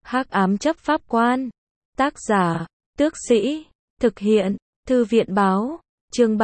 Hắc ám chấp pháp quan. Tác giả, Tước Sĩ. Thực hiện, Thư viện báo. Chương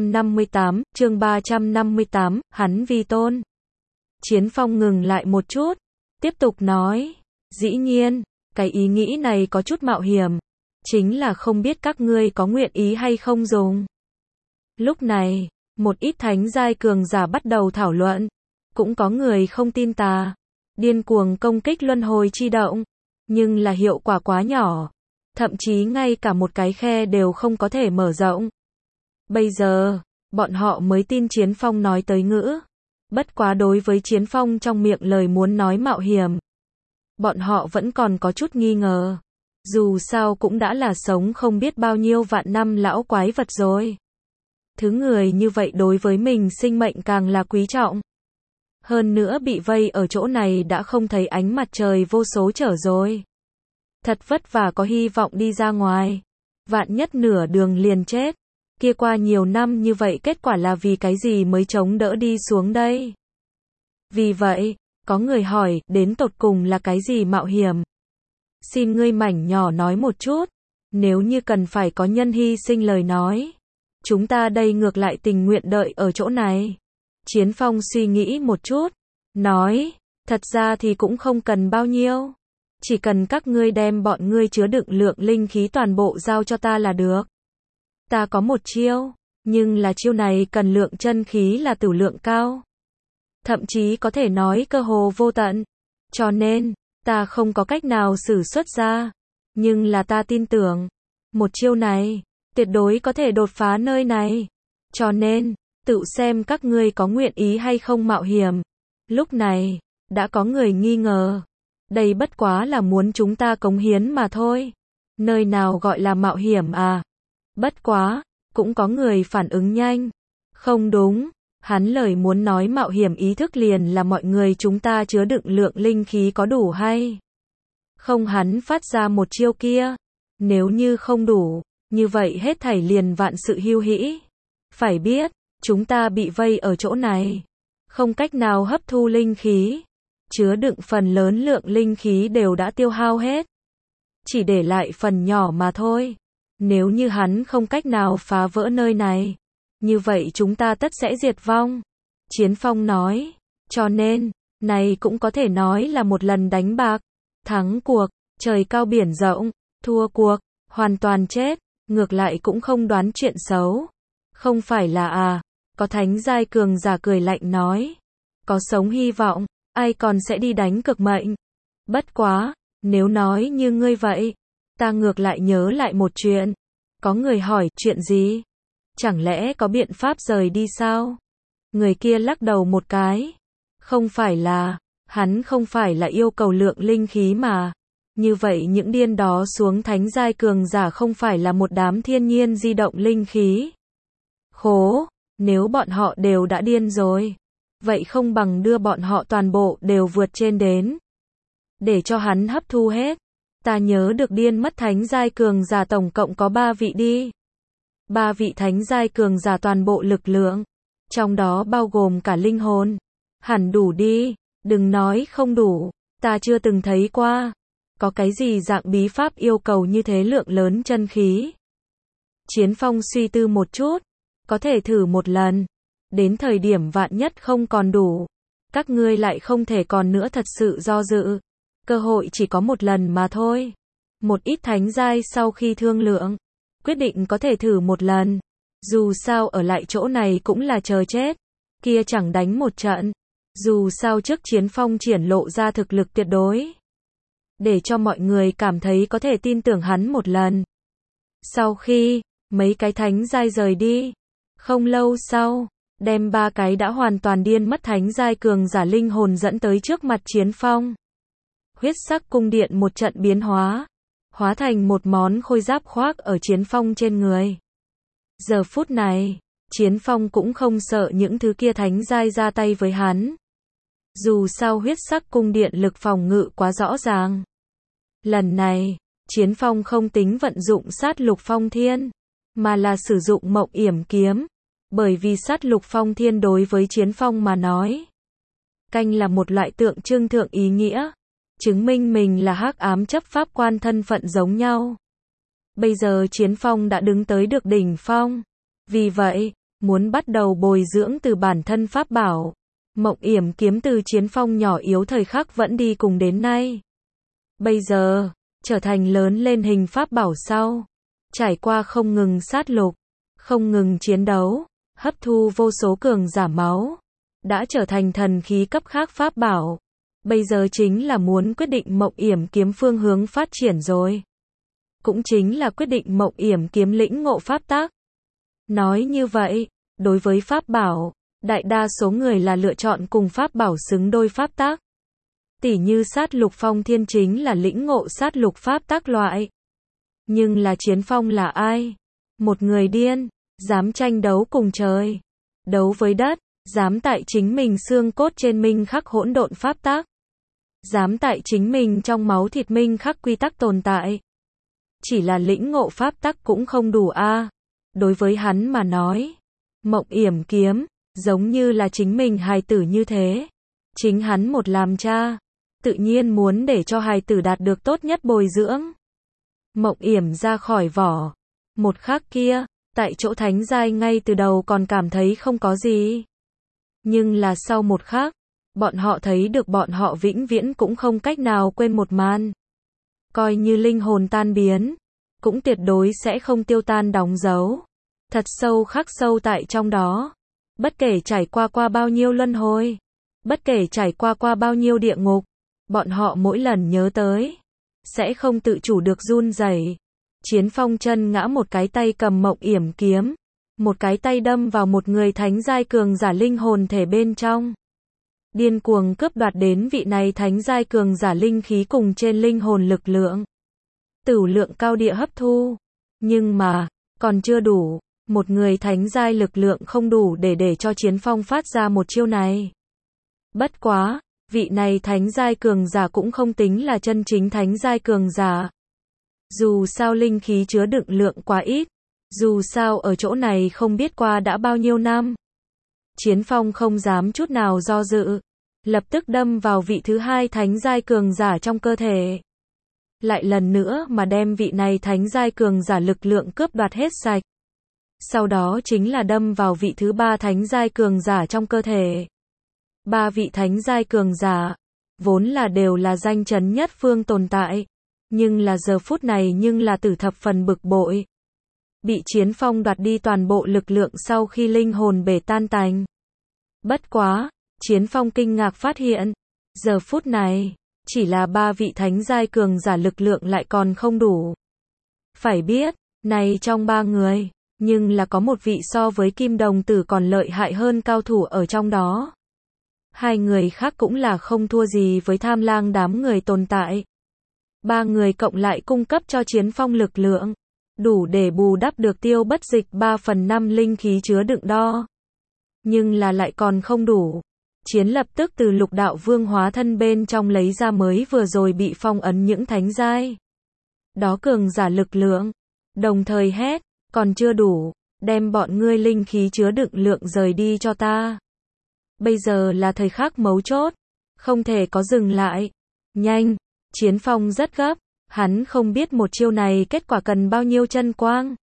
358, hắn vi tôn. Chiến Phong ngừng lại một chút, tiếp tục nói, dĩ nhiên, cái ý nghĩ này có chút mạo hiểm, chính là không biết các ngươi có nguyện ý hay không dùng. Lúc này, một ít thánh giai cường giả bắt đầu thảo luận, cũng có người không tin tà, điên cuồng công kích luân hồi chi động, nhưng là hiệu quả quá nhỏ, thậm chí ngay cả một cái khe đều không có thể mở rộng. Bây giờ, bọn họ mới tin Chiến Phong nói tới ngữ. Bất quá đối với Chiến Phong trong miệng lời muốn nói mạo hiểm, bọn họ vẫn còn có chút nghi ngờ. Dù sao cũng đã là sống không biết bao nhiêu vạn năm lão quái vật rồi. Thứ người như vậy đối với mình sinh mệnh càng là quý trọng. Hơn nữa bị vây ở chỗ này đã không thấy ánh mặt trời vô số trở rồi. Thật vất vả có hy vọng đi ra ngoài. Vạn nhất nửa đường liền chết. Kia qua nhiều năm như vậy kết quả là vì cái gì mới chống đỡ đi xuống đây? Vì vậy, có người hỏi, đến tột cùng là cái gì mạo hiểm? Xin ngươi mảnh nhỏ nói một chút, nếu như cần phải có nhân hy sinh lời nói. Chúng ta đây ngược lại tình nguyện đợi ở chỗ này. Chiến Phong suy nghĩ một chút, nói, thật ra thì cũng không cần bao nhiêu. Chỉ cần các ngươi đem bọn ngươi chứa đựng lượng linh khí toàn bộ giao cho ta là được. Ta có một chiêu, nhưng là chiêu này cần lượng chân khí là tử lượng cao. Thậm chí có thể nói cơ hồ vô tận. Cho nên, ta không có cách nào sử xuất ra. Nhưng là ta tin tưởng, một chiêu này, tuyệt đối có thể đột phá nơi này. Cho nên, tự xem các ngươi có nguyện ý hay không mạo hiểm. Lúc này, đã có người nghi ngờ. Đây bất quá là muốn chúng ta cống hiến mà thôi. Nơi nào gọi là mạo hiểm à? Bất quá, cũng có người phản ứng nhanh. Không đúng, hắn lời muốn nói mạo hiểm ý thức liền là mọi người chúng ta chứa đựng lượng linh khí có đủ hay không hắn phát ra một chiêu kia. Nếu như không đủ, như vậy hết thảy liền vạn sự hưu hĩ. Phải biết, chúng ta bị vây ở chỗ này, không cách nào hấp thu linh khí. Chứa đựng phần lớn lượng linh khí đều đã tiêu hao hết. Chỉ để lại phần nhỏ mà thôi. Nếu như hắn không cách nào phá vỡ nơi này, như vậy chúng ta tất sẽ diệt vong. Chiến Phong nói, cho nên, này cũng có thể nói là một lần đánh bạc. Thắng cuộc, trời cao biển rộng, thua cuộc, hoàn toàn chết, ngược lại cũng không đoán chuyện xấu. Không phải là à, có thánh giai cường giả cười lạnh nói, có sống hy vọng, ai còn sẽ đi đánh cực mệnh. Bất quá, nếu nói như ngươi vậy, ta ngược lại nhớ lại một chuyện. Có người hỏi, chuyện gì? Chẳng lẽ có biện pháp rời đi sao? Người kia lắc đầu một cái. Không phải là, hắn không phải là yêu cầu lượng linh khí mà. Như vậy những điên đó xuống thánh giai cường giả không phải là một đám thiên nhiên di động linh khí. Khố, nếu bọn họ đều đã điên rồi. Vậy không bằng đưa bọn họ toàn bộ đều vượt trên đến. Để cho hắn hấp thu hết. Ta nhớ được điên mất thánh giai cường giả tổng cộng có 3 vị đi. 3 vị thánh giai cường giả toàn bộ lực lượng. Trong đó bao gồm cả linh hồn. Hẳn đủ đi, đừng nói không đủ. Ta chưa từng thấy qua. Có cái gì dạng bí pháp yêu cầu như thế lượng lớn chân khí. Chiến Phong suy tư một chút. Có thể thử một lần. Đến thời điểm vạn nhất không còn đủ. Các ngươi lại không thể còn nữa thật sự do dự. Cơ hội chỉ có một lần mà thôi. Một ít thánh giai sau khi thương lượng, quyết định có thể thử một lần. Dù sao ở lại chỗ này cũng là chờ chết. Kia chẳng đánh một trận. Dù sao trước Chiến Phong triển lộ ra thực lực tuyệt đối. Để cho mọi người cảm thấy có thể tin tưởng hắn một lần. Sau khi, mấy cái thánh giai rời đi. Không lâu sau, đem 3 cái đã hoàn toàn điên mất thánh giai cường giả linh hồn dẫn tới trước mặt Chiến Phong. Huyết sắc cung điện một trận biến hóa, hóa thành một món khôi giáp khoác ở Chiến Phong trên người. Giờ phút này, Chiến Phong cũng không sợ những thứ kia thánh giai ra tay với hắn. Dù sao huyết sắc cung điện lực phòng ngự quá rõ ràng. Lần này, Chiến Phong không tính vận dụng sát lục phong thiên, mà là sử dụng mộng yểm kiếm. Bởi vì sát lục phong thiên đối với Chiến Phong mà nói, canh là một loại tượng trưng thượng ý nghĩa. chứng minh mình là hắc ám chấp pháp quan thân phận giống nhau. Bây giờ Chiến Phong đã đứng tới được đỉnh phong. Vì vậy, muốn bắt đầu bồi dưỡng từ bản thân pháp bảo. Mộng Yểm kiếm từ Chiến Phong nhỏ yếu thời khắc vẫn đi cùng đến nay. Bây giờ, trở thành lớn lên hình pháp bảo sau. Trải qua không ngừng sát lục, không ngừng chiến đấu, hấp thu vô số cường giả máu. Đã trở thành thần khí cấp khác pháp bảo. Bây giờ chính là muốn quyết định Mộng Yểm kiếm phương hướng phát triển rồi. Cũng chính là quyết định Mộng Yểm kiếm lĩnh ngộ pháp tắc. Nói như vậy, đối với pháp bảo, đại đa số người là lựa chọn cùng pháp bảo xứng đôi pháp tắc. Tỉ như sát lục phong thiên chính là lĩnh ngộ sát lục pháp tắc loại. Nhưng là Chiến Phong là ai? Một người điên, dám tranh đấu cùng trời, đấu với đất, dám tại chính mình xương cốt trên minh khắc hỗn độn pháp tắc. Dám tại chính mình trong máu thịt minh khắc quy tắc tồn tại. Chỉ là lĩnh ngộ pháp tắc cũng không đủ a. Đối với hắn mà nói, Mộng Yểm kiếm, giống như là chính mình hài tử như thế. Chính hắn một làm cha, tự nhiên muốn để cho hài tử đạt được tốt nhất bồi dưỡng. Mộng Yểm ra khỏi vỏ. Một khắc kia, tại chỗ thánh giai ngay từ đầu còn cảm thấy không có gì. Nhưng là sau một khắc, bọn họ thấy được bọn họ vĩnh viễn cũng không cách nào quên một màn. Coi như linh hồn tan biến, cũng tuyệt đối sẽ không tiêu tan đóng dấu. Thật sâu khắc sâu tại trong đó. Bất kể trải qua bao nhiêu luân hồi, bất kể trải qua bao nhiêu địa ngục, bọn họ mỗi lần nhớ tới, sẽ không tự chủ được run rẩy. Chiến Phong chân ngã một cái tay cầm Mộng Yểm kiếm, một cái tay đâm vào một người thánh giai cường giả linh hồn thể bên trong. Điên cuồng cướp đoạt đến vị này thánh giai cường giả linh khí cùng trên linh hồn lực lượng. Tửu lượng cao địa hấp thu. Nhưng mà, còn chưa đủ. Một người thánh giai lực lượng không đủ để cho Chiến Phong phát ra một chiêu này. Bất quá, vị này thánh giai cường giả cũng không tính là chân chính thánh giai cường giả. Dù sao linh khí chứa đựng lượng quá ít. Dù sao ở chỗ này không biết qua đã bao nhiêu năm. Chiến Phong không dám chút nào do dự. Lập tức đâm vào vị thứ hai thánh giai cường giả trong cơ thể. Lại lần nữa mà đem vị này thánh giai cường giả lực lượng cướp đoạt hết sạch. Sau đó chính là đâm vào vị thứ ba thánh giai cường giả trong cơ thể. Ba vị thánh giai cường giả, vốn là đều là danh chấn nhất phương tồn tại. Nhưng là giờ phút này nhưng là tử thập phần bực bội. Bị Chiến Phong đoạt đi toàn bộ lực lượng sau khi linh hồn bể tan tành. Bất quá, Chiến Phong kinh ngạc phát hiện, giờ phút này, chỉ là ba vị thánh giai cường giả lực lượng lại còn không đủ. Phải biết, này trong ba người, nhưng là có một vị so với Kim Đồng Tử còn lợi hại hơn cao thủ ở trong đó. Hai người khác cũng là không thua gì với Tham Lang đám người tồn tại. Ba người cộng lại cung cấp cho Chiến Phong lực lượng, đủ để bù đắp được Tiêu Bất Dịch 3/5 linh khí chứa đựng đo. Nhưng là lại còn không đủ. Chiến lập tức từ Lục Đạo Vương hóa thân bên trong lấy ra mới vừa rồi bị phong ấn những thánh giai. Đó cường giả lực lượng. Đồng thời hét, còn chưa đủ, đem bọn ngươi linh khí chứa đựng lượng rời đi cho ta. Bây giờ là thời khắc mấu chốt, không thể có dừng lại. Nhanh, Chiến Phong rất gấp, hắn không biết một chiêu này kết quả cần bao nhiêu chân quang.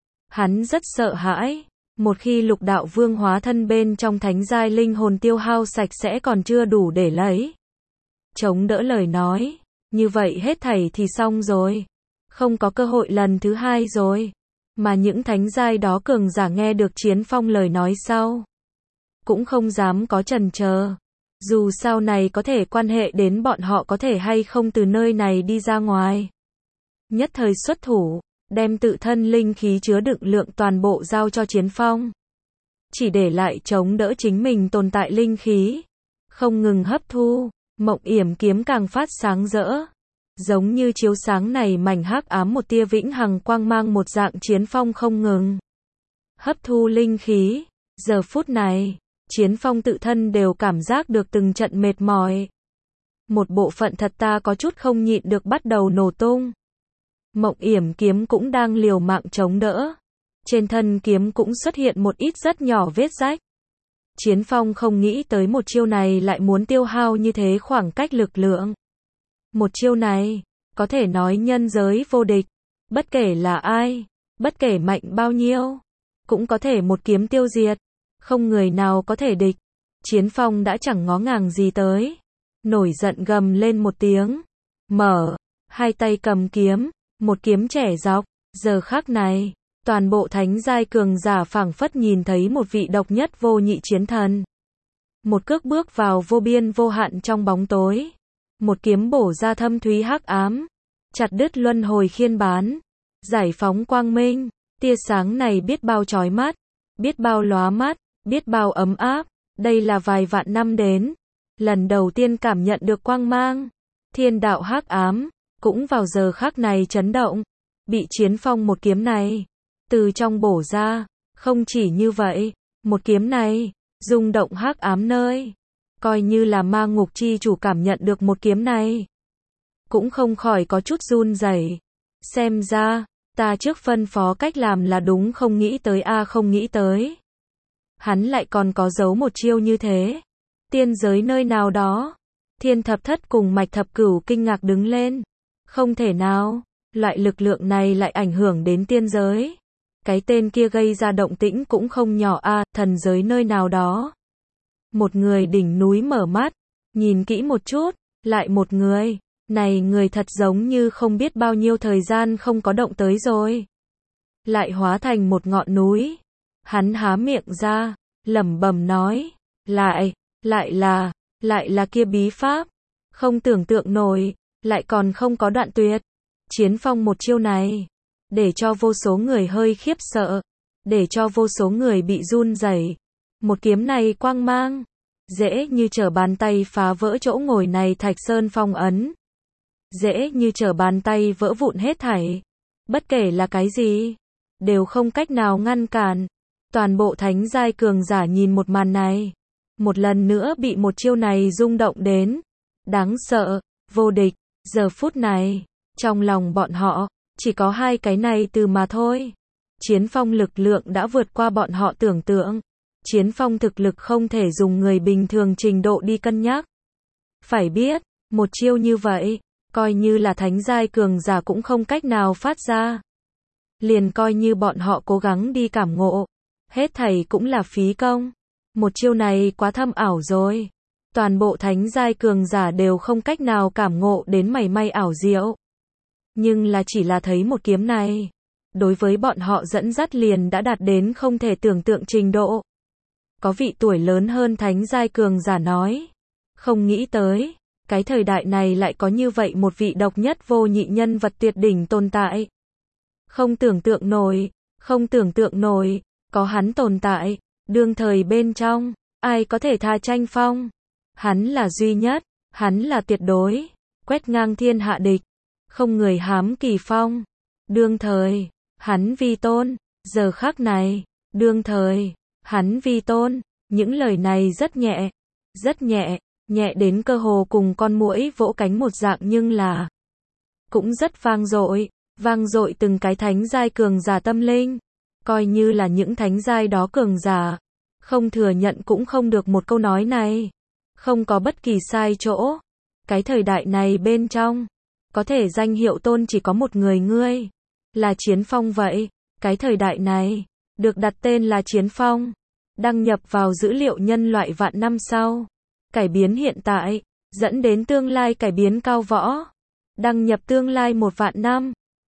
Hắn rất sợ hãi. Một khi Lục Đạo Vương hóa thân bên trong thánh giai linh hồn tiêu hao sạch sẽ còn chưa đủ để lấy. Chống đỡ lời nói. Như vậy hết thảy thì xong rồi. Không có cơ hội lần thứ hai rồi. Mà những thánh giai đó cường giả nghe được Chiến Phong lời nói sau. Cũng không dám có chần chờ. Dù sau này có thể quan hệ đến bọn họ có thể hay không từ nơi này đi ra ngoài. Nhất thời xuất thủ. Đem tự thân linh khí chứa đựng lượng toàn bộ giao cho Chiến Phong. Chỉ để lại chống đỡ chính mình tồn tại linh khí. Không ngừng hấp thu, Mộng Yểm kiếm càng phát sáng rỡ. Giống như chiếu sáng này mảnh hắc ám một tia vĩnh hằng quang mang một dạng. Chiến Phong không ngừng hấp thu linh khí. Giờ phút này, Chiến Phong tự thân đều cảm giác được từng trận mệt mỏi. Một bộ phận thật ta có chút không nhịn được bắt đầu nổ tung. Mộng Yểm kiếm cũng đang liều mạng chống đỡ. Trên thân kiếm cũng xuất hiện một ít rất nhỏ vết rách. Chiến Phong không nghĩ tới một chiêu này lại muốn tiêu hao như thế khoảng cách lực lượng. Một chiêu này, có thể nói nhân giới vô địch. Bất kể là ai, bất kể mạnh bao nhiêu, cũng có thể một kiếm tiêu diệt. Không người nào có thể địch. Chiến Phong đã chẳng ngó ngàng gì tới. Nổi giận gầm lên một tiếng. Mở, hai tay cầm kiếm, một kiếm chẻ dọc. Giờ khắc này, toàn bộ thánh giai cường giả phảng phất nhìn thấy một vị độc nhất vô nhị chiến thần. Một cước bước vào vô biên vô hạn trong bóng tối. Một kiếm bổ ra thâm thúy hắc ám, chặt đứt luân hồi khiên bán, giải phóng quang minh. Tia sáng này biết bao chói mắt, biết bao lóa mắt, biết bao ấm áp. Đây là vài vạn năm đến, lần đầu tiên cảm nhận được quang mang. Thiên đạo hắc ám, cũng vào giờ khắc này chấn động. Bị Chiến Phong một kiếm này, từ trong bổ ra. Không chỉ như vậy, một kiếm này, rung động hắc ám nơi. Coi như là ma ngục chi chủ cảm nhận được một kiếm này, cũng không khỏi có chút run rẩy. Xem ra, ta trước phân phó cách làm là đúng, không nghĩ tới không nghĩ tới. Hắn lại còn có giấu một chiêu như thế. Tiên giới nơi nào đó, Thiên Thập Thất cùng Mạch Thập Cửu kinh ngạc đứng lên. Không thể nào, loại lực lượng này lại ảnh hưởng đến tiên giới. Cái tên kia gây ra động tĩnh cũng không nhỏ thần giới nơi nào đó. Một người đỉnh núi mở mắt, nhìn kỹ một chút, lại một người. Này người thật giống như không biết bao nhiêu thời gian không có động tới rồi. Lại hóa thành một ngọn núi. Hắn há miệng ra, lẩm bẩm nói, lại là kia bí pháp. Không tưởng tượng nổi, lại còn không có đoạn tuyệt. Chiến Phong một chiêu này, để cho vô số người hơi khiếp sợ, để cho vô số người bị run rẩy. Một kiếm này quang mang, dễ như trở bàn tay phá vỡ chỗ ngồi này Thạch Sơn phong ấn. Dễ như trở bàn tay vỡ vụn hết thảy. Bất kể là cái gì, đều không cách nào ngăn cản. Toàn bộ thánh giai cường giả nhìn một màn này, một lần nữa bị một chiêu này rung động đến. Đáng sợ, vô địch. Giờ phút này, trong lòng bọn họ, chỉ có hai cái này từ mà thôi. Chiến Phong lực lượng đã vượt qua bọn họ tưởng tượng. Chiến Phong thực lực không thể dùng người bình thường trình độ đi cân nhắc. Phải biết, một chiêu như vậy, coi như là thánh giai cường giả cũng không cách nào phát ra. Liền coi như bọn họ cố gắng đi cảm ngộ, hết thảy cũng là phí công. Một chiêu này quá thâm ảo rồi. Toàn bộ thánh giai cường giả đều không cách nào cảm ngộ đến mảy may ảo diệu. Nhưng là chỉ là thấy một kiếm này, đối với bọn họ dẫn dắt liền đã đạt đến không thể tưởng tượng trình độ. Có vị tuổi lớn hơn thánh giai cường giả nói, không nghĩ tới, cái thời đại này lại có như vậy một vị độc nhất vô nhị nhân vật tuyệt đỉnh tồn tại. Không tưởng tượng nổi, không tưởng tượng nổi, có hắn tồn tại, đương thời bên trong, ai có thể tha tranh phong. Hắn là duy nhất, hắn là tuyệt đối, quét ngang thiên hạ địch, không người hám kỳ phong. Đương thời, hắn vi tôn, giờ khắc này, đương thời, hắn vi tôn. Những lời này rất nhẹ, nhẹ đến cơ hồ cùng con muỗi vỗ cánh một dạng, nhưng là cũng rất vang dội từng cái thánh giai cường giả tâm linh. Coi như là những thánh giai đó cường giả, không thừa nhận cũng không được một câu nói này. Không có bất kỳ sai chỗ. Cái thời đại này bên trong, có thể danh hiệu tôn chỉ có một người, ngươi là Chiến Phong vậy. Cái thời đại này, được đặt tên là Chiến Phong, đăng nhập vào dữ liệu nhân loại vạn năm sau. Cải biến hiện tại, dẫn đến tương lai cải biến cao võ. Đăng nhập tương lai 1 vạn năm.